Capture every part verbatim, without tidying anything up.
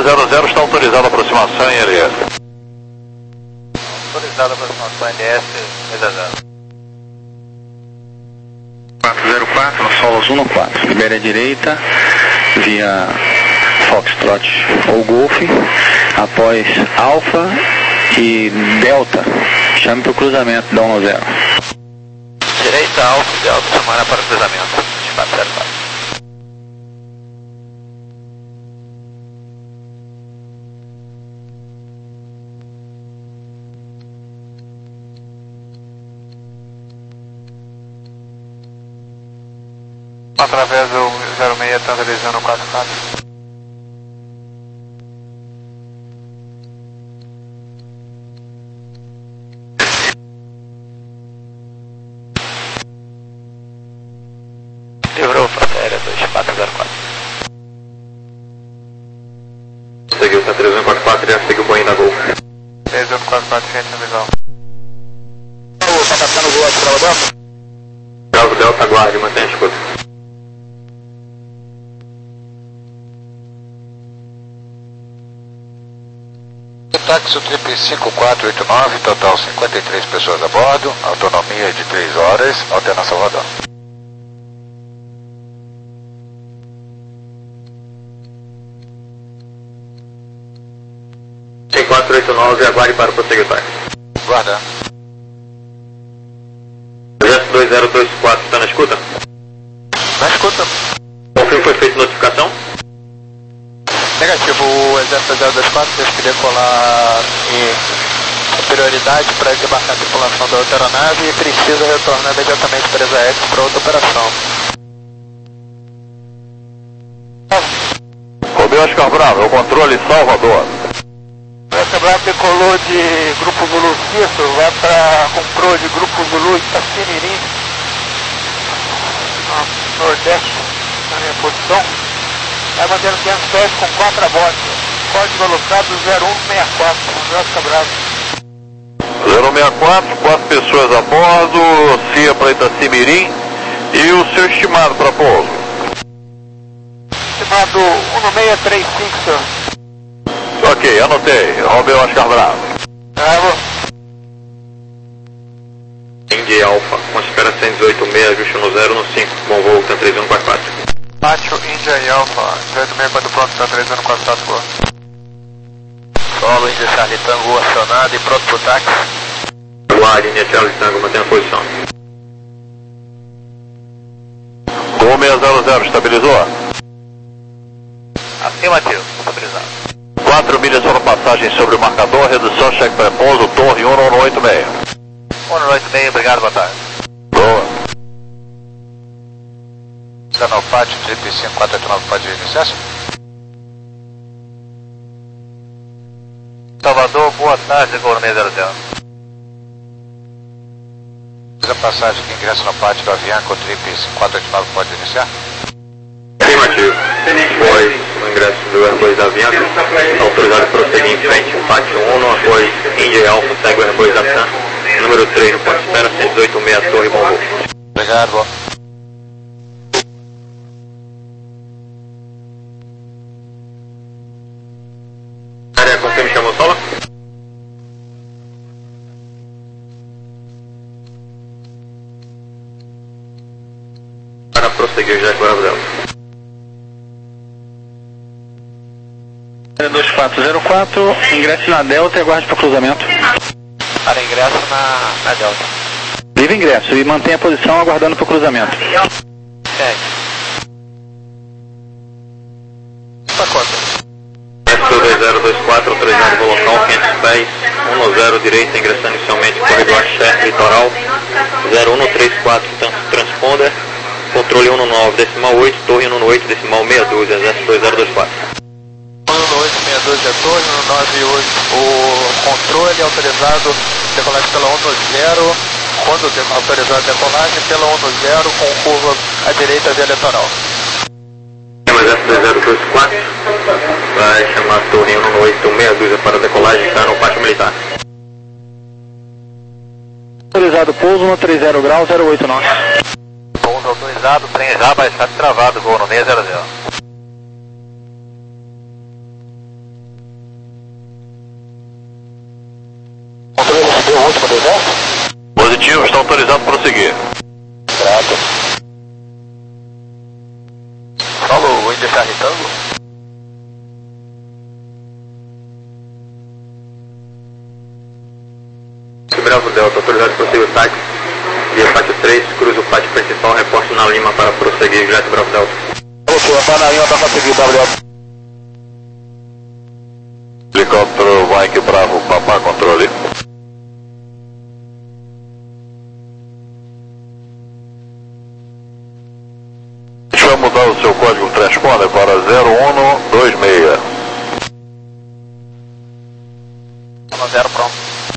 seis zero zero, está autorizada a aproximação em L S. Autorizada a aproximação em L S, seis zero zero. quatro zero quatro, solo azul no quatro. Libere a direita, via Foxtrot ou Golf, após Alfa e Delta, chame para o cruzamento, dá um no zero. Direita, Alfa e Delta, chamada para o cruzamento, quatro zero quatro. Através do zero seis, transirizando quatro quatro. Livrou Fratéria dois quatro zero quatro. Seguiu, tá três um quatro quatro, já seguiu o Boeing da Gol. três um quatro quatro, frente no visual. Ô, tá captando o voto, Bravo Delta? Bravo Delta, aguarde, mantenha a escuta. Táxi Trip cinco quatro oito nove, total cinquenta e três pessoas a bordo, autonomia de três horas, alterna Salvador. cinco quatro oito nove, aguarde para prosseguir o táxi. Guarda. Exército dois zero dois quatro, está na escuta? Na escuta. Confirmo, foi feita notificação? Negativo, o Exército zero dois quatro teve que decolar em prioridade para desembarcar a tripulação da outra aeronave e precisa retornar imediatamente para a E S A X para outra operação. Romeu Oscar Bravo, é o controle Salvador. O Oscar Bravo decolou de Grupo Zulu Cício, vai para comprou de Grupo Zulu Itacimirim, no Nordeste, na minha posição. Vai mantendo quinhentos pés com quatro a bordo. Código alocado zero um seis quatro, Oscar Bravo. zero um seis quatro, quatro pessoas a bordo, C I A para Itacimirim e o seu estimado para pouso. Estimado um seis três cinco, senhor. Ok, anotei. Romeu Oscar Bravo. Bravo. Indy Alpha, considera cento e dezoito seis, ajuste no zero no cinco, bom voo, Tan três um quatro quatro. Pátio Índia e Alfa, dezoito seis, quando pronto, Tan três um quatro quatro, boa. Solo Índia Charlie Tango acionado e pronto para o táxi. Guarde, Índia Charlie Tango, mantenha a posição. Gol seis zero zero, estabilizou? Afirmativo, estabilizado. quatro milhas foram passagem sobre o marcador, redução, cheque pré-pouso, torre um no oito seis. um no oito seis, obrigado, boa tarde. Boa. Canal Pátio, Trip cinco quatro oito nove, pode iniciar? Salvador, boa tarde, Gol seis zero zero. A passagem que ingressa no pátio do Avianca, o Trip cinco quatro oito nove, pode iniciar? Afirmativo. Após o ingresso do Airbus da Avianca, autorizado a prosseguir em frente, pátio um, após India Alpha, segue o Airbus da T A M, número três no ponto de espera, cento e dezoito seis, torre, bom voo. Obrigado, boa. Área, confirme, chamou solo? Para prosseguir, já é Bravo Delta. dois quatro zero quatro, ingresse na Delta e aguarde para o cruzamento. Para ingresso na, na Delta. Livre ingresso e mantenha a posição aguardando para o cruzamento. Segue. Sua conta. dois zero dois quatro, autorizado no local, quinhentos pés, um no zero, direita, ingressando inicialmente, corredor Axé, litoral, zero um no três quatro, transponder, controle um no nove, decimal oito, torre um no oito, decimal meia dúzia, exército dois zero dois quatro. um no oito seis dois é torre, um no nove oito, o controle é autorizado decolagem pela um no zero, quando autorizado a decolagem pela um no zero, com curva à direita via litoral. Exército dois zero dois quatro, vai chamar a torre um no oito, meia dúzia para decolagem, está no pátio militar. Autorizado pouso no três zero grau, zero oito nove. Pouso autorizado, trem já baixado travado, Gol no seis zero zero. Deu o último deserto? Positivo, está autorizado para prosseguir. Grato. Solo o India Charlie Tango. Bravo Delta, autorizado para prosseguir o táxi. Via pátio três, cruza o pátio principal, reporte na Lima para prosseguir, Jet Bravo Delta. Ok, vai na Lima para conseguir, W. Helicóptero Mike Bravo, Papá, controle. A gente vai mudar o seu código transponder para zero um dois seis. zero pronto.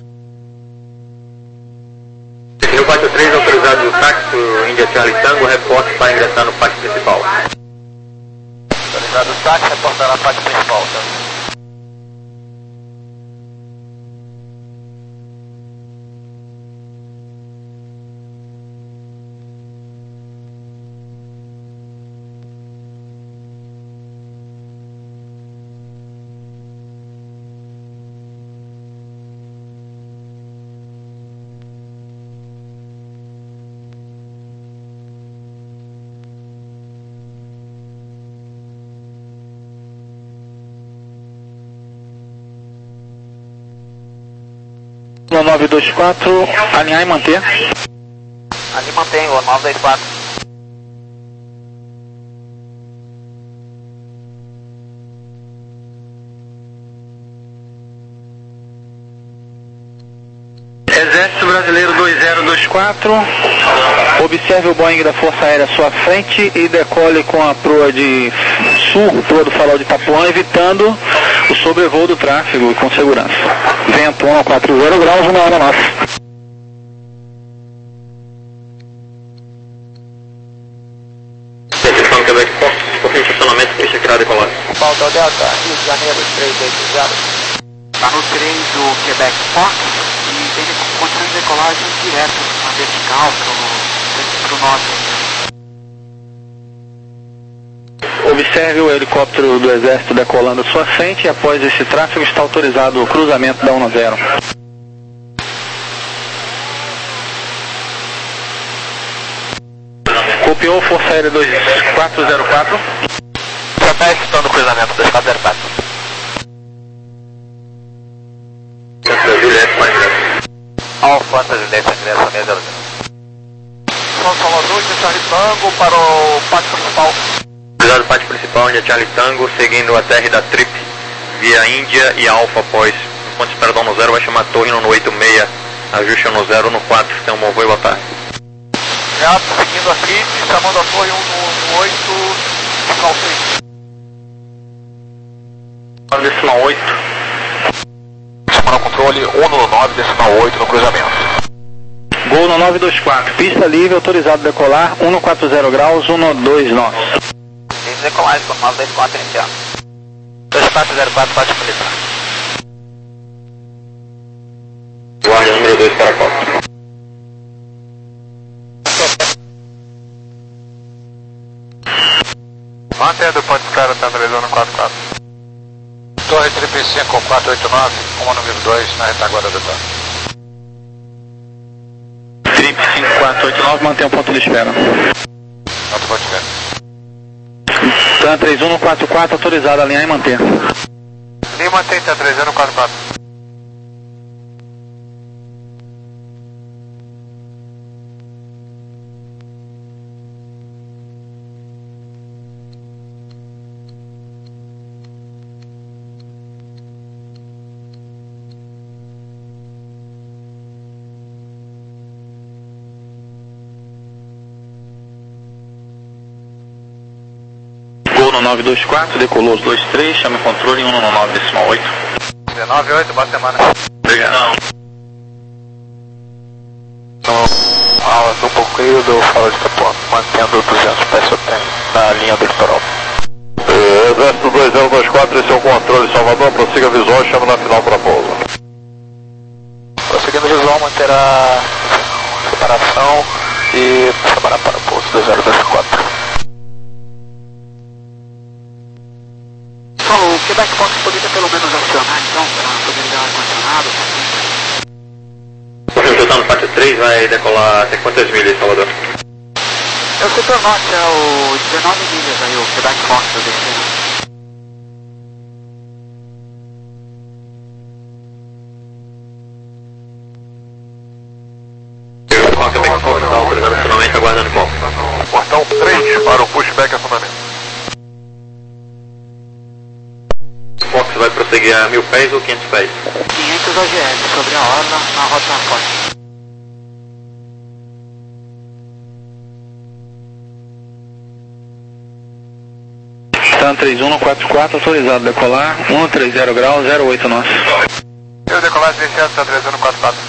No pátio três, autorizado o táxi India Charlie Tango, reporte para ingressar no pátio principal. Autorizado o táxi, reportar na pátio principal, tá? No nove dois quatro, alinhar e manter. Ali mantém o nove dois quatro. Exército Brasileiro dois zero dois quatro, observe o Boeing da Força Aérea à sua frente e decole com a proa de sul, proa do farol de Itapuã, evitando o sobrevoo do tráfego e com segurança. Vento um a quatrocentos graus, uma hora nossa. Atenção, Quebec Fox, por estacionamento, pista criada e colada. Paulo Delta, Rio de Janeiro, três oito zero. Está no trem do Quebec Fox e tem condições de decolagem direto, uma vertical para o norte. Observe o helicóptero do Exército decolando à sua frente e após esse tráfego está autorizado o cruzamento da um zero. Copiou Força Aérea dois quatro zero quatro. Já está escutando o cruzamento dois quatro zero quatro. Juliette, mais Alfa, Santa Juliette, ingressa seis zero zero. São Salvador, India Charlie Tango para o pátio principal. Autorizado o pátio principal, India Charlie Tango, seguindo a T R da Trip, via Índia e Alfa após. Enquanto espera dar no zero, vai chamar torre no oito seis, ajuste no zero no quatro, tem um bom voo e boa tarde. Já seguindo aqui, chamando a torre um no oito, calço. nove decimal oito. Chamando o controle um no nove decimal oito no cruzamento. Gol no nove dois quatro, pista livre, autorizado decolar, um no quatrocentos graus, um no dois nós. Tem decolagem com nove dois quatro iniciando. dois quatro zero quatro, pátio militar. Guarda número dois para Copa. Mantendo o ponto de cara, tá analisando quatro quatro. Torre Trip cinco quatro oito nove, uma número dois na retaguarda do torre. Trip cinco quatro oito nove, mantém o ponto de espera. Outro ponto de espera. TAM três um no quatro quatro, autorizado a alinhar e manter. E mantém, tá três um no quatro quatro. No nove dois quatro, decolou os dois três, chama o controle um no nove decimal oito. dezenove oito, boa semana. Obrigado. No, no bloqueio do Fala de Itapuã, mantendo duzentos pés sobre na linha do litoral. Eh, Exército dois zero dois quatro, esse é o controle Salvador, prossiga visual e chama na final para pouso. Prosseguindo visual, manter a separação e chamará para o pouso dois zero dois quatro. Falou, o Quebec Fox poderia pelo menos acionar então para poder ligar o ar-condicionado? três vai decolar até quantas milhas, Salvador? É o setor norte, é o dezenove milhas aí, o Quebec Fox do destino. Quebec Fox está autorizado finalmente, aguardando qual? Portão três para o pushback a fundamento. Fox vai prosseguir a mil pés ou quinhentos pés? quinhentos A G L sobre a orla na rota forte. Stan três um quatro quatro, autorizado a decolar, cento e trinta graus, zero oito nós. Eu decolagem iniciado, Stan três um quatro quatro.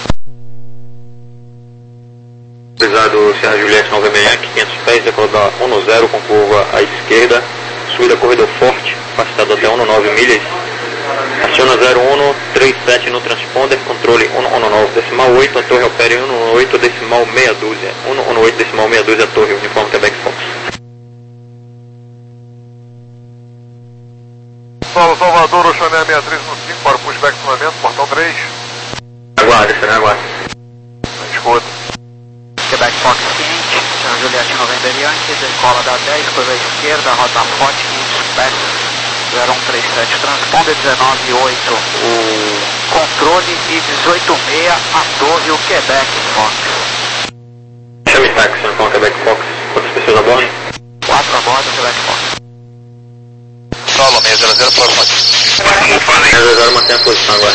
Autorizado Serra Juliette Nova Yankee, quinhentos pés, decolar da dez com curva à esquerda, subida corredor forte, afastado até dezanove milhas. Aciona zero um três sete no transponder, controle cento e nove decimal oito, a torre opera em cento e oito decimal meia dúzia. cento e oito decimal meia dúzia a torre, uniforme Quebec Fox. Solo Salvador, Oceané sessenta e três no cinco para o pushback fundamento, portão três. Aguarde, será aguarde. Escuta. Quebec Fox quente, Serra Juliette November Yankee, decola da dez, curva à esquerda, rota forte, quinhentos pés, zero um três sete, transponder dezenove oito, o controle e dezoito seis, a torre, o Quebec Fox. Chame táxi, uniforme Quebec Fox. Quantas pessoas a bordo? quatro a bordo, Quebec Fox. Solo seis zero zero, por favor. seis zero, mantém a posição agora.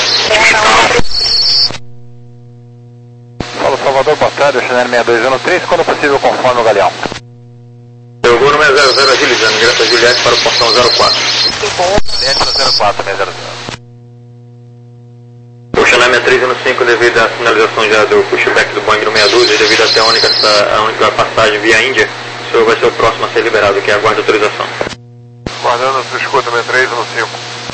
Solo Salvador, boa tarde, Oceané sessenta e dois zero três, quando possível conforme o galeão. Jogou no seis zero zero agilizando, ingressa Juliette para o portão zero quatro. Juliette zero quatro, seis zero zero. Oceané sessenta e três no cinco, devido à sinalização já do pushback do Boeing no meia dúzia, devido a ser a única, a única passagem via Índia, o senhor vai ser o próximo a ser liberado, que aguarda autorização. Guardando a sua escuta, sessenta e três no cinco.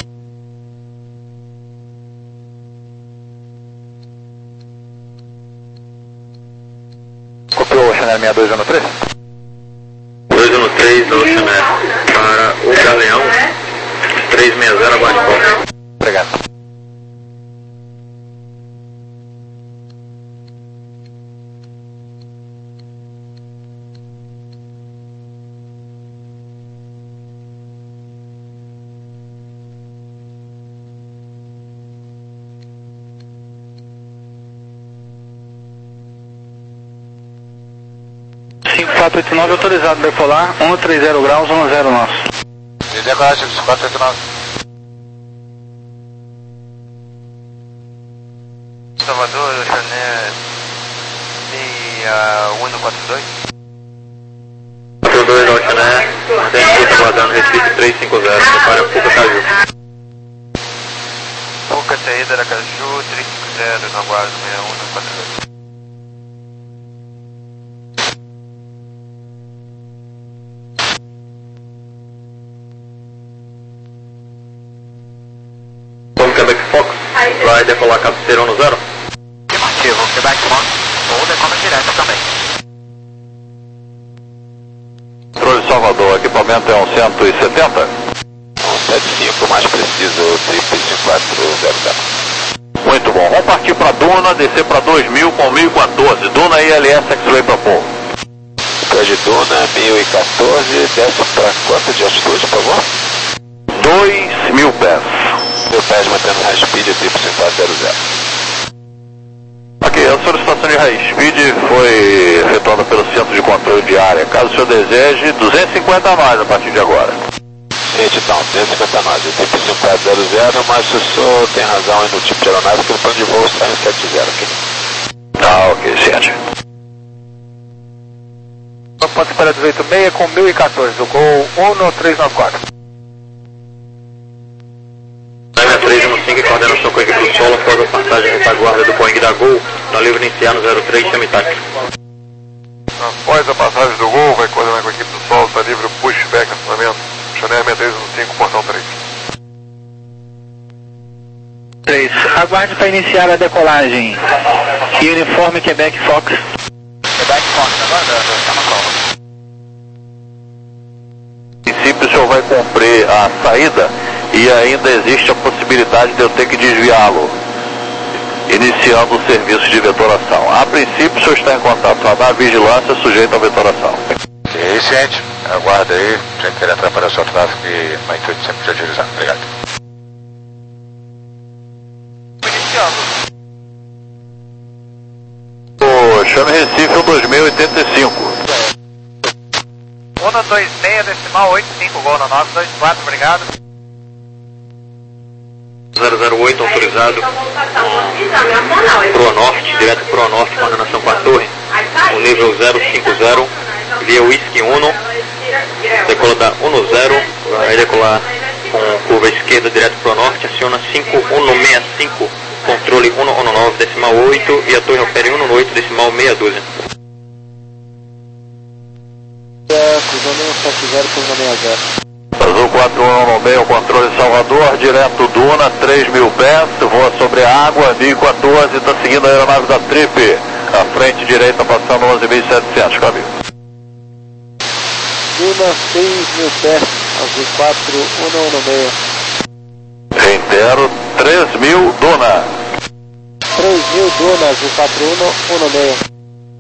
Copiou Oceané sessenta e dois zero três? dois um três da Oceané para o Galeão, três seis zero, aguarde qual. Obrigado. cinco quatro oito nove, autorizado a decolar, cento e trinta graus, dez nós. E decolagem cinco quatro oito nove. Salvador, Oceané seis um quatro dois. quatro dois da Oceané, mantém a pista aguardando Recife três cinco zero, prepara a Puca Caju. Puca, saída da Caju, três cinco zero, no aguardo seis um quatro dois. Quebec Fox, vai decolar cabeceira no zero. Afirmativo, Quebec Fox, ou decola direto também. Controle Salvador, equipamento é um cento e setenta? um sete cinco, mais preciso, triplo cinco quatro zero zero. Muito bom, vamos partir para Duna, descer para dois mil com mil e quatorze. Duna I L S X-Ray para Paul. Depois de Duna, mil e quatorze, desce para quanto de altitude, por favor? dois mil pés. Mil pés mantendo high speed, triplo cinco quatro zero zero. Aqui, a solicitação de high speed foi efetuada pelo Centro de Controle de Área. Caso o senhor deseje, duzentos e cinquenta a mais a partir de agora. Gente, então, duzentos e cinquenta nós, triplo cinco quatro zero zero, mas o senhor tem razão aí no tipo de aeronave, que o plano de voo está em sete zero aqui. Ah, ok, gente. Pode para dezoito seis com mil e quatorze, do gol um três nove quatro. sessenta e três no cinco, coordenação com a equipe do solo, após a passagem de retaguarda do Boeing da Gol, na livre iniciar no zero três, chame táxi. Após a passagem do Gol, vai coordenar com a equipe do solo, está livre o pushback acionamento. Chanel sessenta e três no cinco, portão três. três. Aguarde para iniciar a decolagem. E uniforme Quebec Fox. Quebec Fox, aguardando, está na prova. Em princípio, o senhor vai cumprir a saída e ainda existe a possibilidade de eu ter que desviá-lo. iniciando o serviço de vetoração. A princípio, o senhor está em contato com a vigilância sujeita à vetoração. E ciente, aguarda aí, sem querer atrapalhar o seu tráfego e na intuito sempre de agilizar. Obrigado. Iniciando. O chame Recife dois mil e oitenta e cinco. um dois seis, decimal oito cinco, gol no nove dois quatro, obrigado. zero zero oito autorizado Pro Norte, direto Pro Norte, coordenação com a torre, o nível zero cinco zero, via Whisky um, decola da um zero, vai decolar com curva esquerda direto Pro Norte, aciona cinco um seis cinco, controle um um nove, decimal oito, e a torre opera um oito, decimal meia dúzia. Cruzando um sete zero, curva seis zero. Azul quatro um seis, controle Salvador, direto Duna, três mil pés, voa sobre a água, mil e quatorze, está seguindo a aeronave da Trip, à frente direita passando onze mil e setecentos, caminho. Duna, seis mil pés, Azul quatro um um seis. Reitero, três mil Duna. três mil Duna, Azul quatro um um seis.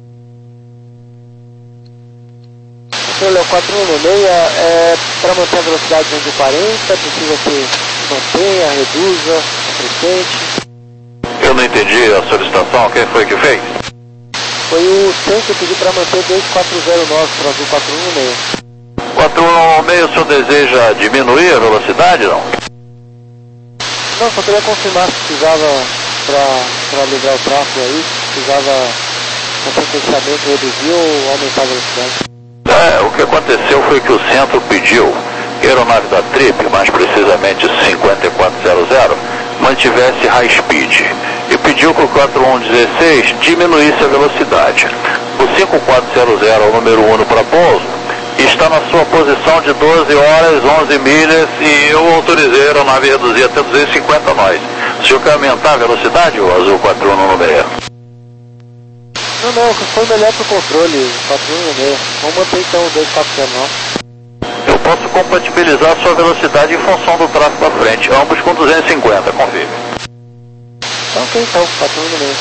Controle quatro um seis, é, para manter a velocidade de quarenta, precisa que mantenha, reduza, acrescente. Eu não entendi a solicitação, quem foi que fez? Foi o Sam que pediu para manter dois quatro zero nove para Azul quatro um seis. quatro um seis, o senhor deseja diminuir a velocidade, não? Não, só queria confirmar se precisava, para livrar o tráfego aí, se precisava com potenciamento reduzir ou aumentar a velocidade. É, o que aconteceu foi que o centro pediu que a aeronave da Trip, mais precisamente cinquenta e quatro zero zero, mantivesse high speed e pediu que o quatro um dezesseis diminuísse a velocidade. O cinco quatro zero zero, o número um para pouso, está na sua posição de doze horas, onze milhas, e eu autorizei a aeronave a reduzir até duzentos e cinquenta nós. O senhor quer aumentar a velocidade, o Azul quatro um seis? Não, não, foi melhor para o controle, quatro um seis. Vamos manter então o dois quatro zero nove. Eu posso compatibilizar a sua velocidade em função do tráfego à frente, ambos com duzentos e cinquenta, confirme. Então, ok, então, quatro um seis.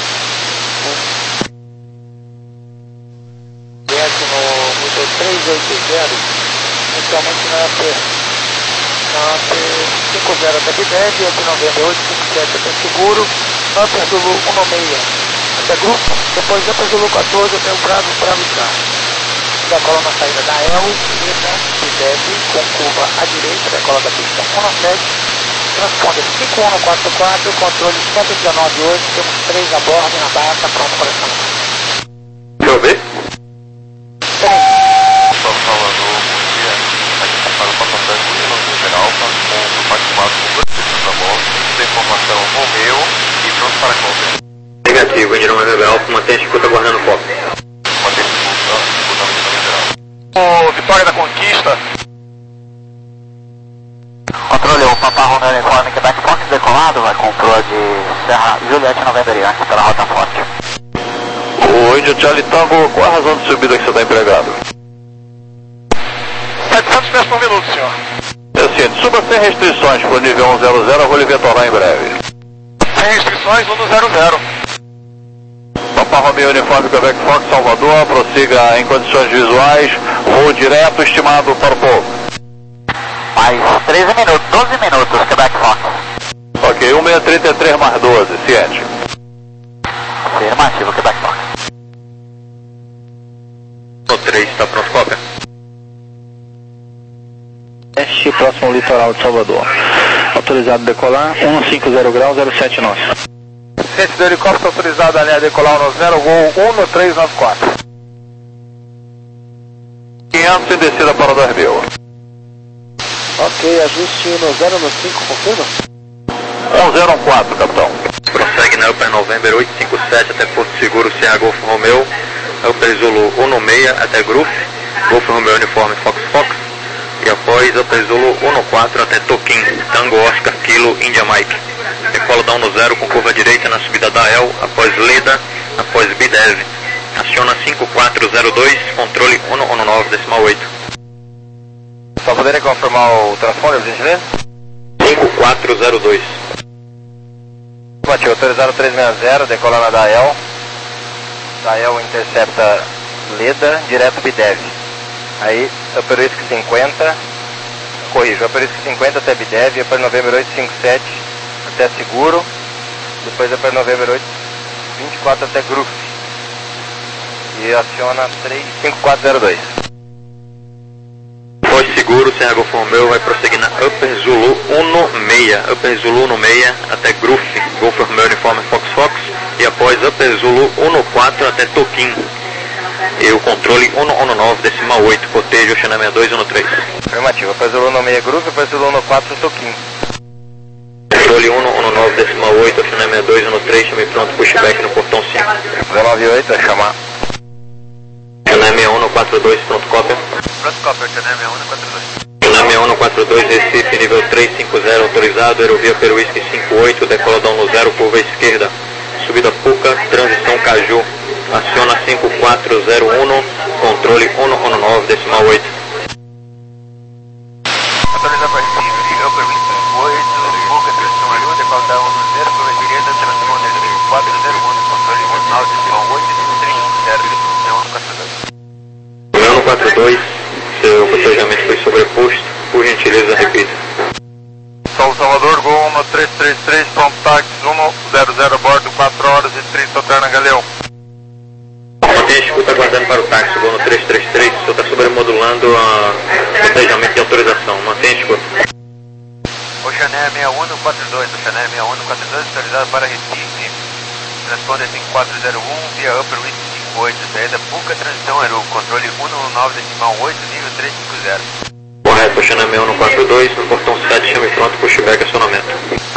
Décimo, no três oito zero, inicialmente na A P, na A P cinco zero até Bideb, até noventa e oito, cinco sete até Seguro, na A P Zulu um seis. Até grupo, depois da Zulu quatorze até o Bravo, Bravo Star. Decola na saída da E L, esquerda, Bideb, com curva à direita, decola da pista um sete, transponder cinco um quatro quatro, controle cento e dezenove oito, temos três a bordo na base, pronto para essa. Deixa eu ver. Só falando, bom dia, aqui para o passageiro do Rio Geral, com o participado com dois pessoas a bordo, da informação Romeu e pronto para a compra. Negativo, Indy nove Alfa, mantém a escuta aguardando o foco. Mantém a escuta, escuta no geral. O Vitória da Conquista. Controle, o Papa Romeo Uniforme Quebec Fox decolado, vai com proa de Serra Juliette November Yankee pela rota forte. O Índio Charlie Tango, qual a razão de subida que você está empregado? setecentos pés por minuto, senhor. É o seguinte, suba sem restrições para o nível um zero zero, eu vou lhe vetorar em breve. Sem restrições, um zero zero. Papa Romeo Uniforme Quebec Fox, Salvador, prossiga em condições visuais, voo direto estimado para o pouso. Mais treze minutos, doze minutos, Quebec Fox. Ok, um seis três três mais doze, ciente. Afirmativo, Quebec Fox. O três está pronto, cópia. Este próximo litoral de Salvador. Autorizado a decolar, cento e cinquenta graus, zero sete nós. Ciente do helicóptero autorizado a decolar no zero, gol um três nove quatro. quinhentos em descida para dois mil. Ok, ajuste no zero no cinco, confirma? um zero quatro, capitão. Prossegue na Upper November oito cinco sete até Porto Seguro, C A Golf Romeo, Upper Zulu um seis até Grupo, Golf Romeo Uniforme Fox Fox, e após Upper Zulu um quatro até Toquim, Tango Oscar Kilo India Mike. Decola da um zero com curva direita na subida da E L, após Leda, após Bidev. Aciona cinco quatro zero dois, controle um um nove, decimal oito. Só poderem confirmar o transponder, por gentileza? cinco quatro zero dois. Bati, autorizado três seis zero, decolar na Dael. Dael intercepta Leda, direto Bidev. Aí, Upper Whisky cinquenta, corrijo, Upper Whisky cinquenta até Bidev, Upper November oito cinco sete até Seguro, depois Upper November oito vinte e quatro até Groove. E aciona três cinco quatro zero dois. Pós seguro, Serra Golf Romeo vai prosseguir na Upper Zulu um seis, Upper Zulu um seis até Groove, Golf Romeo Uniforme Fox Fox, e após Upper Zulu um quatro até Toquim. E o controle um um nove, decimal oito, cotejo Oceana sessenta e dois um três. Afirmativo, Upper Zulu um seis Groove, Upper Zulu um quatro Toquim. Controle um um nove, decimal oito, Oceana sessenta e dois um três, chame pronto, pushback no portão cinco. zero nove oito, vai chamar. Oceana sessenta e um no quatro dois, pronto, cópia. Pronto, cópia, Oceana sessenta e um no quatro dois. Oceana sessenta e um no quatro dois, Recife, nível três cinco zero, autorizado, aerovia Peruísque cinco oito, decoladão no zero, curva esquerda, subida Puca, transição Caju, aciona cinco quatro zero um, controle um um nove, decimal oito. Atualiza para Recife, Upper Whisky cinco oito, Puca, transição Caju, decoladão no zero, curva esquerda, transponder três quatro zero um, controle um nove, decimal oito, três cinco zero, um no quatro dois. um no quatro dois, seu cotejamento foi sobreposto, por gentileza repita. Solo Salvador, Gol um três três três, pronto táxi um zero zero a bordo, quatro horas e trinta, Terna Galeão. Mantenha a escuta aguardando para o táxi, Gol no três três três, o senhor está sobremodulando o cotejamento e autorização, mantenha a escuta. Oceané sessenta e um no quatro dois, Oceané sessenta e um no quatro dois, autorizado para Recife, transponder cinco quatro zero um, via Upper Whisky cinco oito, saída Puca, transição Aero, controle um um nove, decimal oito, nível três cinco zero. Correto, Oceana sessenta e um no quatro dois, no portão sete, chame pronto, pushback acionamento.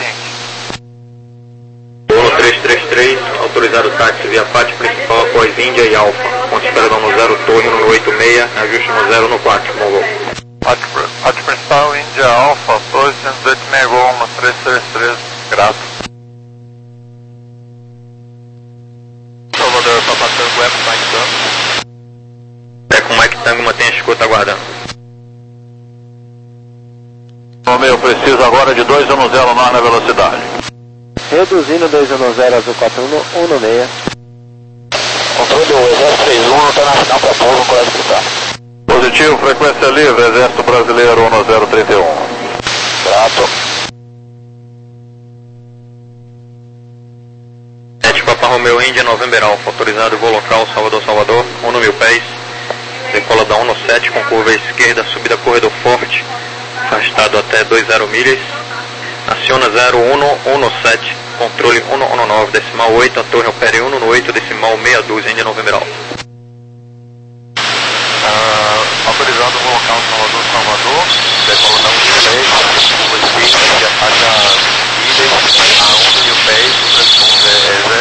Gol no três três três, autorizado táxi via pátio principal após Índia e Alfa, ponte perdão no zero, torre no oito seis, ajuste no zero no quatro, Mongol. Pátio principal, Índia Alfa, dois cento e oito Megol, uma três três três, grato. Salvador, Papa Tango, Eco Mike Tango. É com Mike Tango, mantenha a escuta aguardando. Romeo precisa agora de dois um zero nove na velocidade. Reduzindo dois um zero, azul quatro um, um seis. Controle o Exército três um, está na final para pouso, colégio militar. Positivo, frequência livre, Exército Brasileiro um zero três um. Grato. sete Papa Romeo Índia, November Alfa, autorizado voo local, Salvador, Salvador, um mil pés, decola da um sete com curva esquerda, subida corredor forte, afastado até dois zero milhas, aciona zero um um sete, controle um um nove, decimal oito, a torre opere um oito, decimal meia dúzia, Índia November Alfa. Uh, autorizado o local Salvador, Salvador, decola da um seis, curva esquerda, e ataca ilha a um mil pés, transponder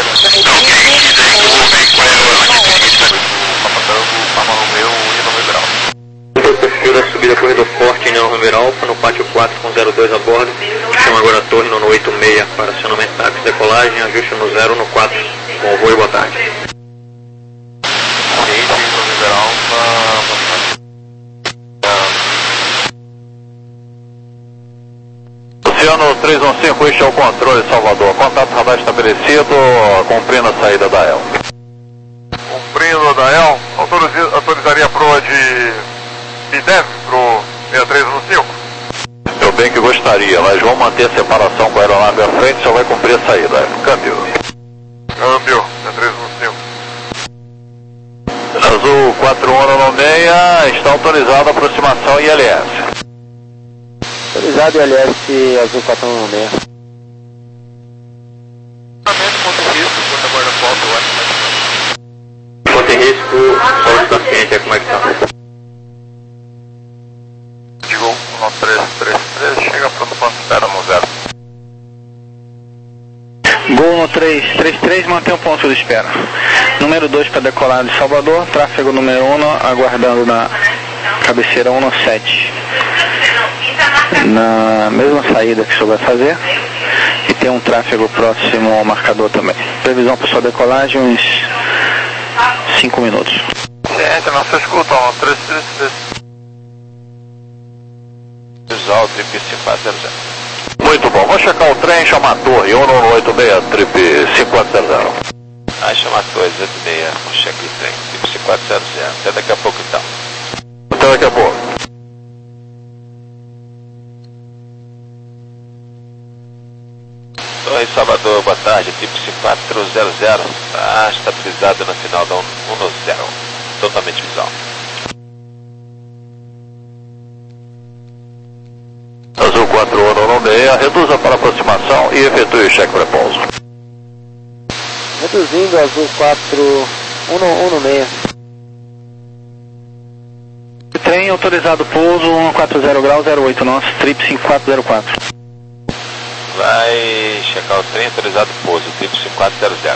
Papa Tango, Papa Romeo, Índia November Alfa. O perfil da subida corredor forte, Índia November Alfa, no pátio quatro com zero dois a bordo, chama agora a torre no oito seis para acionamento táxi, decolagem, ajuste no zero no quatro, com voo e boa tarde. November Alfa, Oceano três um cinco, este é o controle, Salvador. Contato radar estabelecido, cumprindo a saída da E L. Cumprindo da E L, autoriza, autorizaria a proa de Bidev pro seis três um cinco? Eu bem que gostaria, mas vamos manter a separação com a aeronave à frente, só vai cumprir a saída. Câmbio. Câmbio, seis três um cinco. Azul quatro um seis, está autorizada a aproximação I L S. Autorizado I L S Azul quatro um seis. Ponto de risco, quanto a guarda-foto, Ponto em risco, solo da frente, é como é que tá? Digo, um três três três, chega pronto para espera no zero. Gol um três três três, mantém o ponto de espera. Número dois para decolar de Salvador, tráfego número um, aguardando na cabeceira um sete. Na mesma saída que o senhor vai fazer. E tem um tráfego próximo ao marcador também. Previsão para sua decolagem, uns cinco minutos. Gente, nossa escuta, um três três três. Visual, trip cinco quatro zero zero. Muito bom, vou checar o trem, chamar a torre, um um oito seis, trip cinco quatro zero zero. Ah, chama a torre, zero seis, vamos checar o trem, tipo cinco quatro zero zero. Até daqui a pouco então. Até daqui a pouco. Torre Salvador, boa tarde, tipo cinco quatro zero zero, está estabilizado no final da um um zero, totalmente visual. Azul quatro um um seis, reduza para aproximação e efetue o cheque pré-pouso. Reduzindo, Azul quatro um um seis. Trem autorizado pouso, um quatro zero grau, zero oito, nosso, trip cinco quatro zero quatro. Vai checar o trem autorizado pouso, tipo cinco quatro zero zero.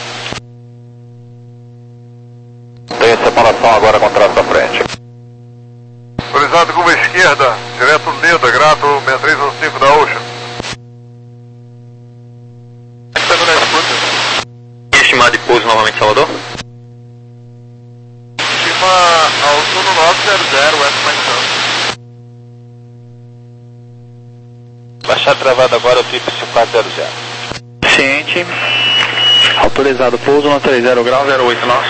Tem separação agora com traço à frente. Autorizado curva esquerda, direto Leda, grado seis três um cinco da Ocean. Aqui tá na escuta. Estimado de pouso novamente, Salvador? Estima Azul um nove zero zero, West Manhattan. Baixar travado agora o tipo cinco quatro zero zero. Ciente. Autorizado pouso, um três zero grau, zero oito, nosso.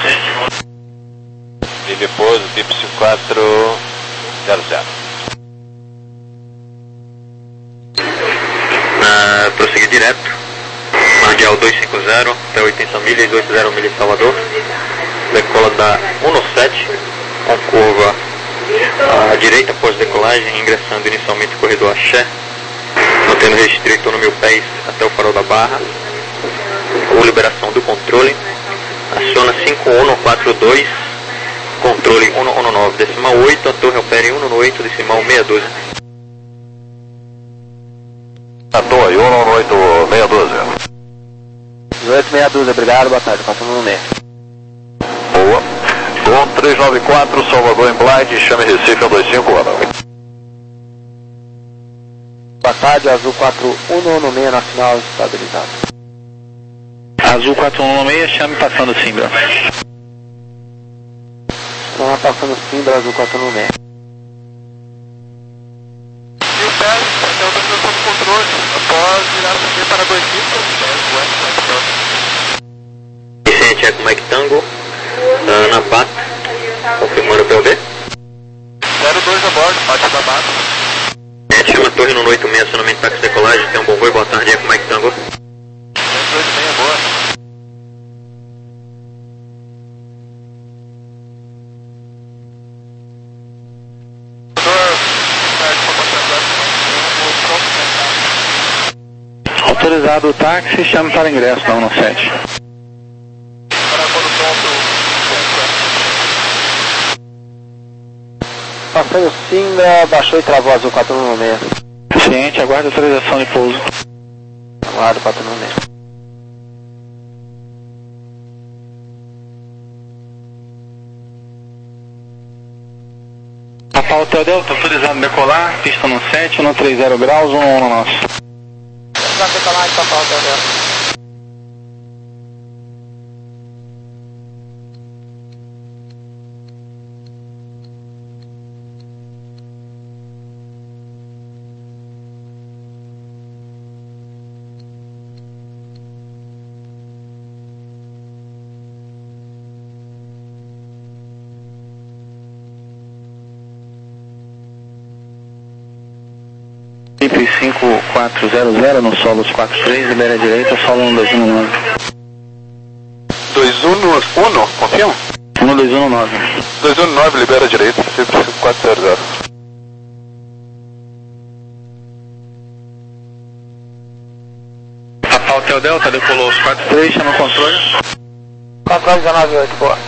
Livre pouso, tipo cinco quatro zero zero. Uh, prosseguir direto. Mardial dois cinco zero, até oitenta milhas, oitenta milhas Salvador. Decola da um sete, com curva à direita após decolagem, ingressando inicialmente no corredor Axé, mantendo restrito no mil pés até o farol da Barra, ou liberação do controle. Aciona cinco um quatro dois, controle um um nove decimal oito, a torre opera em um um oito decimal seis um dois. A torre, um um oito seis um dois. dezoito seis doze, obrigado, boa tarde, quatro um seis. Boa. um três nove quatro, Salvador em Blind, chame Recife um dois cinco um. Boa tarde, Azul quatro um um seis, nacional estabilizado. Azul quatro um um seis, chame passando Simbra. Não passando Simbra, Azul quatro um seis. E o P E S, até a autorização do controle, após virar C para dois mil, West Manhattan. Vicente Eco Mike Tango, uh, na P A T, confirmando o P O B. zero dois a bordo, parte da base. É, chama a torre no oito seis, acionamento táxi decolagem, tem um bom voo, boa tarde, Eco Mike Tango. zero dois seis, boa. Autorizado o táxi, chame para ingresso da um sete. Para a condução do... Passando Simbra, baixou e travou Azul quatro um seis. Ciente, aguarde autorização de pouso. Aguardo quatro um seis. Papa Hotel Delta, autorizado decolar, pista no sete, um três zero graus, um um nosso. Vai decolar de Papa Hotel Delta. cinco quatro zero zero no solo quatro três, libera a direita, solo um dois um nove. dois um um, confirma? um dois um nove. dois um nove, libera a direita, cinco quatro zero zero. Papa Hotel Delta, decolou os quatro três, chama o controle. Controle dezenove oito, boa.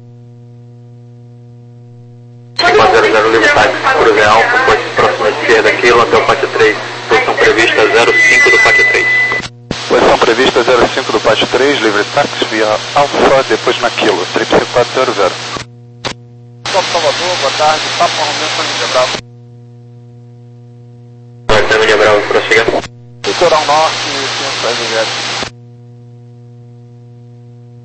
quatro zero zero, livre táxi, cruze alfa, pode próxima esquerda, quilo, até o pátio três, posição prevista zero cinco do pátio três. Posição prevista zero cinco do pátio três, livre táxi via Alfa, depois na Quilo, trip cinco quatro zero zero. Salvador, boa tarde, Papa Romeu, São Miguel Bravo. São Miguel Bravo, prossiga. Litoral Norte, cinco três zero.